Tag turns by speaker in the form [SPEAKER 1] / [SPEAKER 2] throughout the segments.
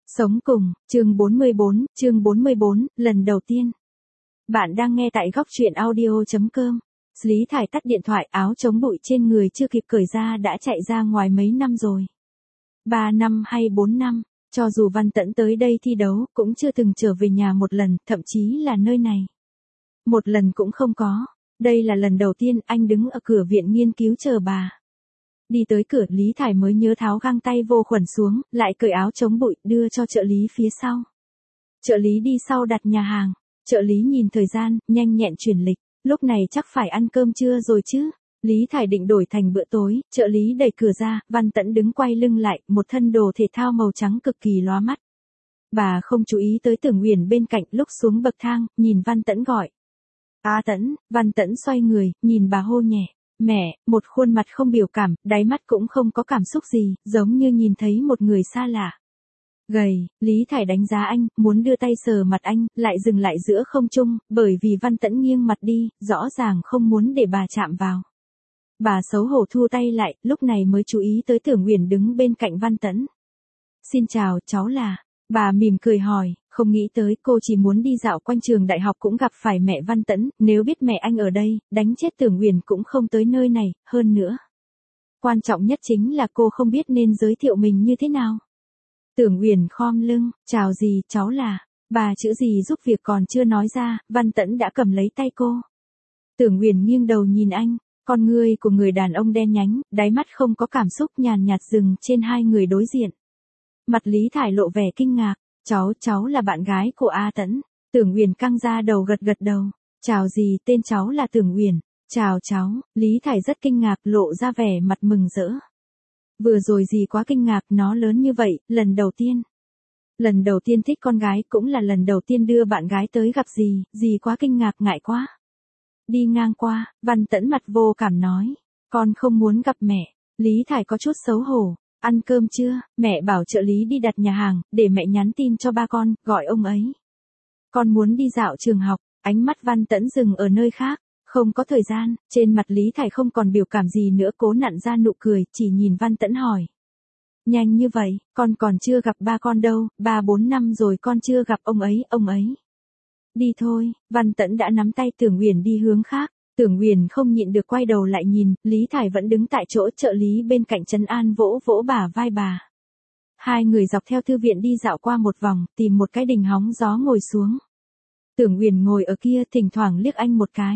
[SPEAKER 1] Sống cùng, chương 44, lần đầu tiên. Bạn đang nghe tại góc truyện audio.com. Lý Thải tắt điện thoại, áo chống bụi trên người chưa kịp cởi ra đã chạy ra ngoài mấy năm rồi. 3 năm hay 4 năm, cho dù Văn Tẫn tới đây thi đấu cũng chưa từng trở về nhà một lần, thậm chí là nơi này. Một lần cũng không có. Đây là lần đầu tiên anh đứng ở cửa viện nghiên cứu chờ bà. Đi tới cửa, Lý Thải mới nhớ tháo găng tay vô khuẩn xuống, lại cởi áo chống bụi, đưa cho trợ lý phía sau. Trợ lý đi sau đặt nhà hàng. Trợ lý nhìn thời gian, nhanh nhẹn chuyển lịch. Lúc này chắc phải ăn cơm trưa rồi chứ. Lý Thải định đổi thành bữa tối, trợ lý đẩy cửa ra, Văn Tẫn đứng quay lưng lại, một thân đồ thể thao màu trắng cực kỳ lóa mắt. Bà không chú ý tới Tưởng Uyển bên cạnh, lúc xuống bậc thang, nhìn Văn Tẫn gọi. "A Tẫn." Văn Tẫn xoay người, nhìn bà hô nhẹ. "Mẹ." Một khuôn mặt không biểu cảm, đáy mắt cũng không có cảm xúc gì, giống như nhìn thấy một người xa lạ. Gầy, Lý Thải đánh giá anh, muốn đưa tay sờ mặt anh, lại dừng lại giữa không trung, bởi vì Văn Tẫn nghiêng mặt đi, rõ ràng không muốn để bà chạm vào. Bà xấu hổ thu tay lại, lúc này mới chú ý tới Tưởng Uyển đứng bên cạnh Văn Tẫn. "Xin chào, cháu là..." Bà mỉm cười hỏi, không nghĩ tới cô chỉ muốn đi dạo quanh trường đại học cũng gặp phải mẹ Văn Tẫn, nếu biết mẹ anh ở đây, đánh chết Tưởng Uyển cũng không tới nơi này, hơn nữa. Quan trọng nhất chính là cô không biết nên giới thiệu mình như thế nào. Tưởng Uyển khom lưng, "Chào dì, cháu là..." Bà chữ gì giúp việc còn chưa nói ra, Văn Tẫn đã cầm lấy tay cô. Tưởng Uyển nghiêng đầu nhìn anh, con ngươi của người đàn ông đen nhánh, đáy mắt không có cảm xúc, nhàn nhạt dừng trên hai người đối diện. Mặt Lý Thải lộ vẻ kinh ngạc, cháu là bạn gái của A Tẫn." Tưởng Uyển căng ra đầu gật gật đầu, "Chào dì, tên cháu là Tưởng Uyển." "Chào cháu." Lý Thải rất kinh ngạc, lộ ra vẻ mặt mừng rỡ. Vừa rồi dì quá kinh ngạc, nó lớn như vậy, lần đầu tiên. Lần đầu tiên thích con gái, cũng là lần đầu tiên đưa bạn gái tới gặp dì quá kinh ngạc, ngại quá. Đi ngang qua, Văn Tẫn mặt vô cảm nói, "Con không muốn gặp mẹ." Lý Thải có chút xấu hổ. "Ăn cơm chưa?" Mẹ bảo trợ lý đi đặt nhà hàng, để mẹ nhắn tin cho ba con, gọi ông ấy. "Con muốn đi dạo trường học." Ánh mắt Văn Tẫn dừng ở nơi khác. Không có thời gian, trên mặt Lý Thải không còn biểu cảm gì nữa, cố nặn ra nụ cười, chỉ nhìn Văn Tẫn hỏi. "Nhanh như vậy, con còn chưa gặp ba con đâu, 3-4 năm rồi con chưa gặp ông ấy. Đi thôi." Văn Tẫn đã nắm tay Tưởng Uyển đi hướng khác. Tưởng Uyển không nhịn được quay đầu lại nhìn, Lý Thải vẫn đứng tại chỗ, trợ lý bên cạnh trấn an vỗ vỗ bả vai bà. Hai người dọc theo thư viện đi dạo qua một vòng, tìm một cái đình hóng gió ngồi xuống. Tưởng Uyển ngồi ở kia, thỉnh thoảng liếc anh một cái.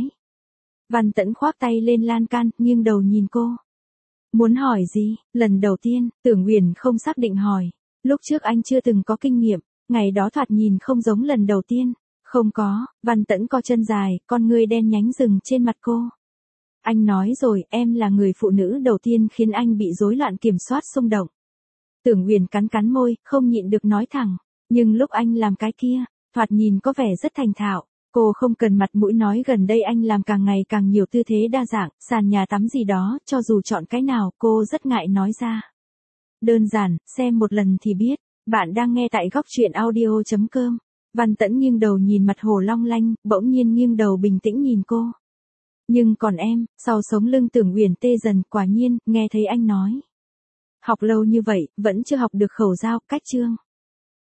[SPEAKER 1] Văn Tẫn khoác tay lên lan can, nghiêng đầu nhìn cô. "Muốn hỏi gì?" "Lần đầu tiên." Tưởng Uyển không xác định hỏi. "Lúc trước anh chưa từng có kinh nghiệm, ngày đó thoạt nhìn không giống lần đầu tiên." "Không có." Văn Tẫn co chân dài, con ngươi đen nhánh dừng trên mặt cô. "Anh nói rồi, em là người phụ nữ đầu tiên khiến anh bị rối loạn kiểm soát xung động." Tưởng Uyển cắn môi, không nhịn được nói thẳng. "Nhưng lúc anh làm cái kia, thoạt nhìn có vẻ rất thành thạo." Cô không cần mặt mũi nói gần đây anh làm càng ngày càng nhiều tư thế đa dạng, sàn nhà tắm gì đó, cho dù chọn cái nào, cô rất ngại nói ra. "Đơn giản, xem một lần thì biết." Bạn đang nghe tại góc truyện audio.com. Văn Tẫn nghiêng đầu nhìn mặt hồ long lanh, bỗng nhiên nghiêng đầu bình tĩnh nhìn cô. "Nhưng còn em." Sau sống lưng Tưởng Uyển tê dần, quả nhiên, nghe thấy anh nói. "Học lâu như vậy, vẫn chưa học được khẩu dao, cách chương."